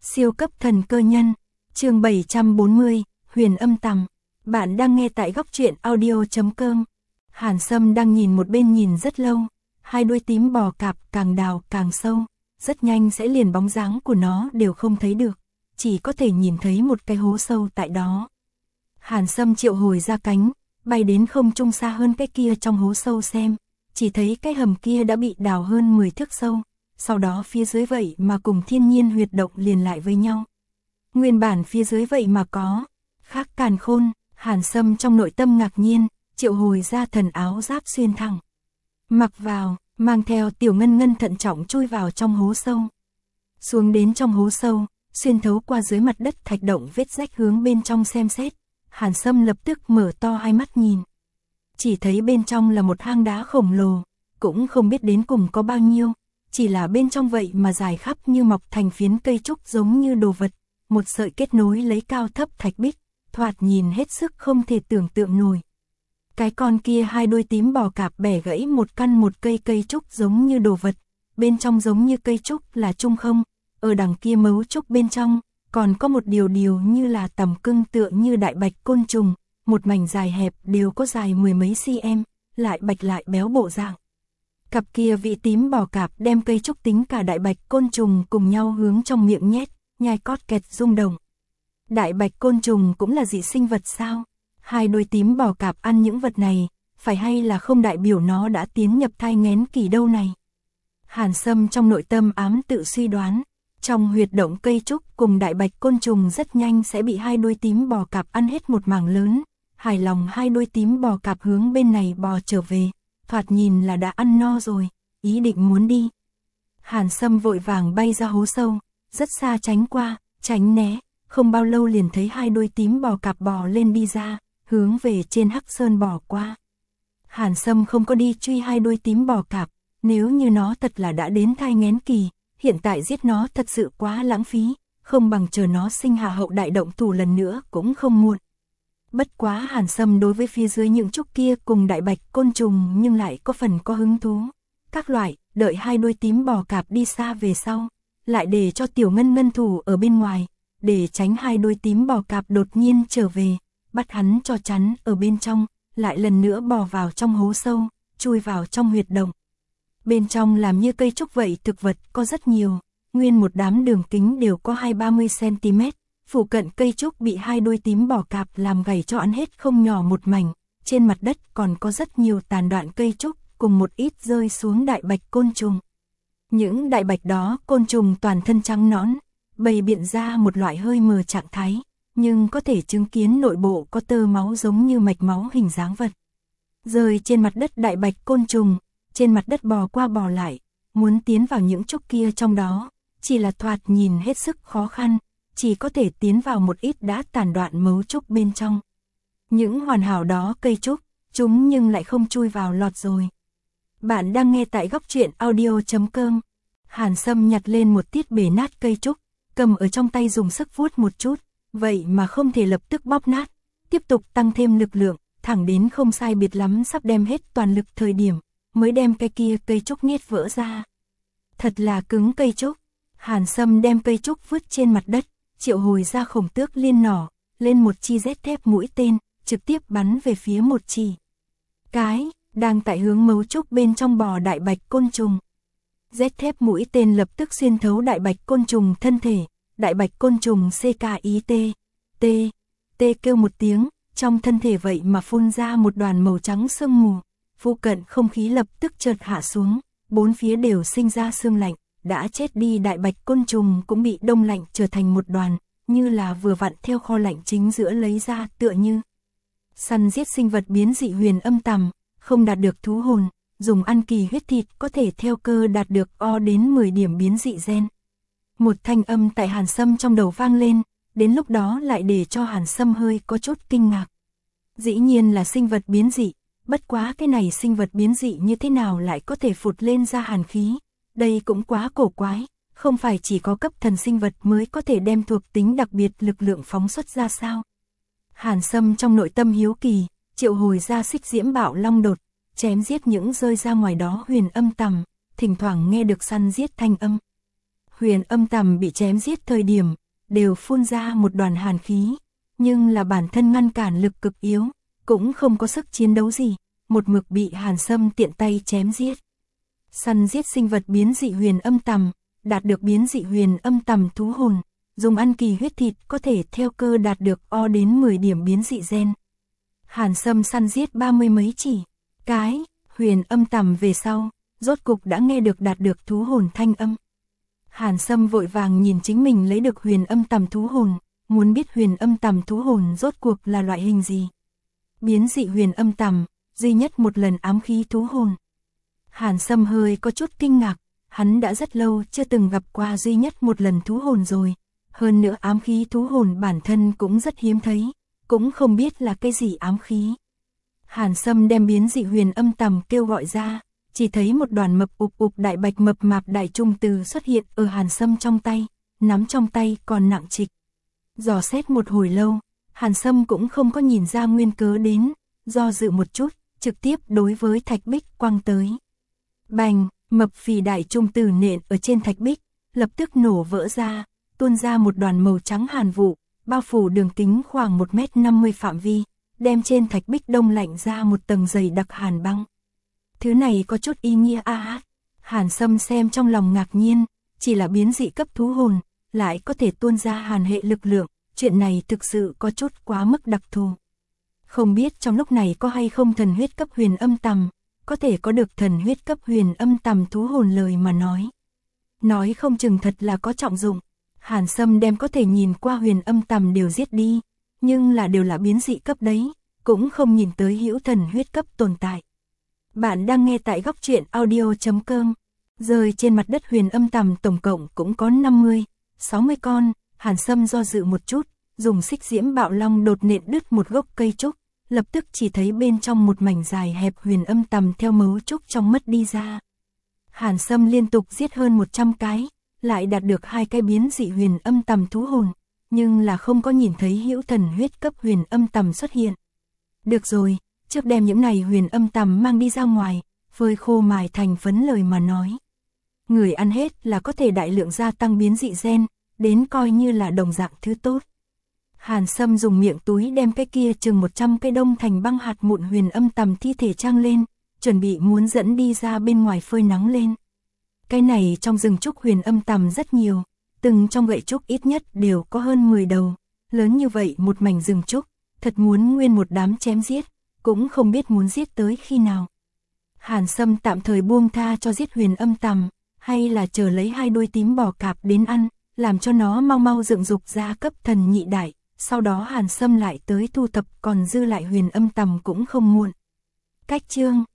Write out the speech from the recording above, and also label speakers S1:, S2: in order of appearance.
S1: Siêu cấp thần cơ nhân, chương 740, Huyền Âm Tằm. Bạn đang nghe tại góc truyện audio.com. Hàn Sâm đang nhìn một bên nhìn rất lâu, hai đuôi tím bò cạp càng đào càng sâu, rất nhanh sẽ liền bóng dáng của nó đều không thấy được, chỉ có thể nhìn thấy một cái hố sâu tại đó. Hàn Sâm triệu hồi ra cánh, bay đến không trung xa hơn cái kia trong hố sâu xem, chỉ thấy cái hầm kia đã bị đào hơn 10 thước sâu. Sau đó phía dưới vậy mà cùng thiên nhiên huyệt động liền lại với nhau. Nguyên bản phía dưới vậy mà có khác càn khôn. Hàn Sâm trong nội tâm ngạc nhiên, triệu hồi ra thần áo giáp xuyên thẳng. Mặc vào, mang theo Tiểu Ngân Ngân thận trọng chui vào trong hố sâu. Xuống đến trong hố sâu, xuyên thấu qua dưới mặt đất thạch động vết rách hướng bên trong xem xét. Hàn Sâm lập tức mở to hai mắt nhìn. Chỉ thấy bên trong là một hang đá khổng lồ, cũng không biết đến cùng có bao nhiêu. Chỉ là bên trong vậy mà dài khắp như mọc thành phiến cây trúc giống như đồ vật, một sợi kết nối lấy cao thấp thạch bích, thoạt nhìn hết sức không thể tưởng tượng nổi. Cái con kia hai đuôi tím bò cạp bẻ gãy một căn một cây trúc giống như đồ vật, bên trong giống như cây trúc là trung không, ở đằng kia mấu trúc bên trong, còn có một điều như là tằm cưng tựa như đại bạch côn trùng, một mảnh dài hẹp đều có dài mười mấy cm, lại bạch lại béo bộ dạng. Cặp kia vị tím bò cạp đem cây trúc tính cả đại bạch côn trùng cùng nhau hướng trong miệng nhét, nhai cót kẹt rung động. Đại bạch côn trùng cũng là dị sinh vật sao? Hai đuôi tím bò cạp ăn những vật này, phải hay là không đại biểu nó đã tiến nhập thai nghén kỳ đâu này? Hàn Sâm trong nội tâm ám tự suy đoán, trong huyệt động cây trúc cùng đại bạch côn trùng rất nhanh sẽ bị hai đuôi tím bò cạp ăn hết một mảng lớn. Hài lòng hai đuôi tím bò cạp hướng bên này bò trở về. Thoạt nhìn là đã ăn no rồi, ý định muốn đi. Hàn Sâm vội vàng bay ra hố sâu, rất xa tránh qua, tránh né, không bao lâu liền thấy hai đuôi tím bò cạp bò lên đi ra, hướng về trên hắc sơn bò qua. Hàn Sâm không có đi truy hai đuôi tím bò cạp, nếu như nó thật là đã đến thai nghén kỳ, hiện tại giết nó thật sự quá lãng phí, không bằng chờ nó sinh hạ hậu đại động thủ lần nữa cũng không muộn. Bất quá Hàn Sâm đối với phía dưới những trúc kia cùng đại bạch côn trùng nhưng lại có phần có hứng thú. Các loại, đợi hai đuôi tím bò cạp đi xa về sau, lại để cho Tiểu Ngân Ngân thủ ở bên ngoài, để tránh hai đuôi tím bò cạp đột nhiên trở về, bắt hắn cho chắn ở bên trong, lại lần nữa bò vào trong hố sâu, chui vào trong huyệt động. Bên trong làm như cây trúc vậy thực vật có rất nhiều, nguyên một đám đường kính đều có 20-30 cm. Phủ cận cây trúc bị hai đuôi tím bò cạp làm gãy cho ăn hết không nhỏ một mảnh, trên mặt đất còn có rất nhiều tàn đoạn cây trúc cùng một ít rơi xuống đại bạch côn trùng. Những đại bạch đó côn trùng toàn thân trắng nõn, bày biện ra một loại hơi mờ trạng thái, nhưng có thể chứng kiến nội bộ có tơ máu giống như mạch máu hình dáng vật. Rơi trên mặt đất đại bạch côn trùng, trên mặt đất bò qua bò lại, muốn tiến vào những trúc kia trong đó, chỉ là thoạt nhìn hết sức khó khăn. Chỉ có thể tiến vào một ít đã tàn đoạn mấu trúc bên trong. Những hoàn hảo đó cây trúc, chúng nhưng lại không chui vào lọt rồi. Bạn đang nghe tại góc truyện audio.com. Hàn Sâm nhặt lên một tiết bể nát cây trúc, cầm ở trong tay dùng sức vuốt một chút, vậy mà không thể lập tức bóp nát, tiếp tục tăng thêm lực lượng, thẳng đến không sai biệt lắm sắp đem hết toàn lực thời điểm, mới đem cái kia cây trúc nghiết vỡ ra. Thật là cứng cây trúc. Hàn Sâm đem cây trúc vứt trên mặt đất, triệu hồi ra khổng tước liên nỏ, lên một chi rét thép mũi tên, trực tiếp bắn về phía một chỉ. Cái, đang tại hướng mấu trúc bên trong bò đại bạch côn trùng. Rét thép mũi tên lập tức xuyên thấu đại bạch côn trùng thân thể, đại bạch côn trùng CKIT, T kêu một tiếng, trong thân thể vậy mà phun ra một đoàn màu trắng sương mù, phụ cận không khí lập tức chợt hạ xuống, bốn phía đều sinh ra sương lạnh. Đã chết đi đại bạch côn trùng cũng bị đông lạnh trở thành một đoàn, như là vừa vặn theo kho lạnh chính giữa lấy ra tựa như. Săn giết sinh vật biến dị huyền âm tằm, không đạt được thú hồn, dùng ăn kỳ huyết thịt có thể theo cơ đạt được O đến 10 điểm biến dị gen. Một thanh âm tại Hàn Sâm trong đầu vang lên, đến lúc đó lại để cho Hàn Sâm hơi có chút kinh ngạc. Dĩ nhiên là sinh vật biến dị, bất quá cái này sinh vật biến dị như thế nào lại có thể phụt lên ra hàn khí. Đây cũng quá cổ quái, không phải chỉ có cấp thần sinh vật mới có thể đem thuộc tính đặc biệt lực lượng phóng xuất ra sao? Hàn Sâm trong nội tâm hiếu kỳ, triệu hồi ra xích diễm bạo long đột, chém giết những rơi ra ngoài đó huyền âm tằm, thỉnh thoảng nghe được săn giết thanh âm. Huyền Âm Tầm bị chém giết thời điểm, đều phun ra một đoàn hàn khí, nhưng là bản thân ngăn cản lực cực yếu, cũng không có sức chiến đấu gì, một mực bị Hàn Sâm tiện tay chém giết. Săn giết sinh vật biến dị Huyền Âm Tầm, đạt được biến dị Huyền Âm Tầm thú hồn, dùng ăn kỳ huyết thịt có thể theo cơ đạt được O đến 10 điểm biến dị gen. Hàn Sâm săn giết 30 mấy chỉ cái Huyền Âm Tầm về sau, rốt cục đã nghe được đạt được thú hồn thanh âm. Hàn Sâm vội vàng nhìn chính mình lấy được Huyền Âm Tầm thú hồn, muốn biết Huyền Âm Tầm thú hồn rốt cuộc là loại hình gì. Biến dị Huyền Âm Tầm, duy nhất một lần ám khí thú hồn. Hàn Sâm hơi có chút kinh ngạc, hắn đã rất lâu chưa từng gặp qua duy nhất một lần thú hồn rồi, hơn nữa ám khí thú hồn bản thân cũng rất hiếm thấy, cũng không biết là cái gì ám khí. Hàn Sâm đem biến dị Huyền Âm Tầm kêu gọi ra, chỉ thấy một đoàn mập ục ục đại bạch mập mạp đại trung từ xuất hiện ở Hàn Sâm trong tay, nắm trong tay còn nặng trịch. Dò xét một hồi lâu, Hàn Sâm cũng không có nhìn ra nguyên cớ đến, do dự một chút, trực tiếp đối với thạch bích quăng tới. Bành, mập phì đại trung từ nện ở trên thạch bích, lập tức nổ vỡ ra, tuôn ra một đoàn màu trắng hàn vụ, bao phủ đường kính khoảng 1m50 phạm vi, đem trên thạch bích đông lạnh ra một tầng dày đặc hàn băng. Thứ này có chút ý nghĩa Hàn Sâm xem trong lòng ngạc nhiên, chỉ là biến dị cấp thú hồn, lại có thể tuôn ra hàn hệ lực lượng, chuyện này thực sự có chút quá mức đặc thù. Không biết trong lúc này có hay không thần huyết cấp Huyền Âm Tầm, có thể có được thần huyết cấp Huyền Âm Tầm thú hồn lời mà nói không chừng thật là có trọng dụng. Hàn Sâm đem có thể nhìn qua Huyền Âm Tầm đều giết đi, nhưng là đều là biến dị cấp đấy, cũng không nhìn tới hữu thần huyết cấp tồn tại. Bạn đang nghe tại góc truyện audio.com. Rơi trên mặt đất Huyền Âm Tầm tổng cộng cũng có 50, 60 con. Hàn Sâm do dự một chút, dùng xích diễm bạo long đột nện đứt một gốc cây trúc, lập tức chỉ thấy bên trong một mảnh dài hẹp Huyền Âm Tầm theo mấu trúc trong mất đi ra. Hàn Sâm liên tục giết hơn 100 cái, lại đạt được 2 cái biến dị Huyền Âm Tầm thú hồn, nhưng là không có nhìn thấy hữu thần huyết cấp Huyền Âm Tầm xuất hiện. Được rồi, trước đem những này Huyền Âm Tầm mang đi ra ngoài, phơi khô mài thành phấn lời mà nói. Người ăn hết là có thể đại lượng gia tăng biến dị gen, đến coi như là đồng dạng thứ tốt. Hàn Sâm dùng miệng túi đem cái kia chừng 100 cây đông thành băng hạt mụn Huyền Âm Tầm thi thể trang lên, chuẩn bị muốn dẫn đi ra bên ngoài phơi nắng lên. Cái này trong rừng trúc Huyền Âm Tầm rất nhiều, từng trong gậy trúc ít nhất đều có hơn 10 đầu, lớn như vậy một mảnh rừng trúc, thật muốn nguyên một đám chém giết, cũng không biết muốn giết tới khi nào. Hàn Sâm tạm thời buông tha cho giết Huyền Âm Tầm, hay là chờ lấy 2 đuôi tím bò cạp đến ăn, làm cho nó mau mau dựng dục ra cấp thần nhị đại, sau đó Hàn Sâm lại tới thu thập còn dư lại Huyền Âm Tầm cũng không muộn. Cách chương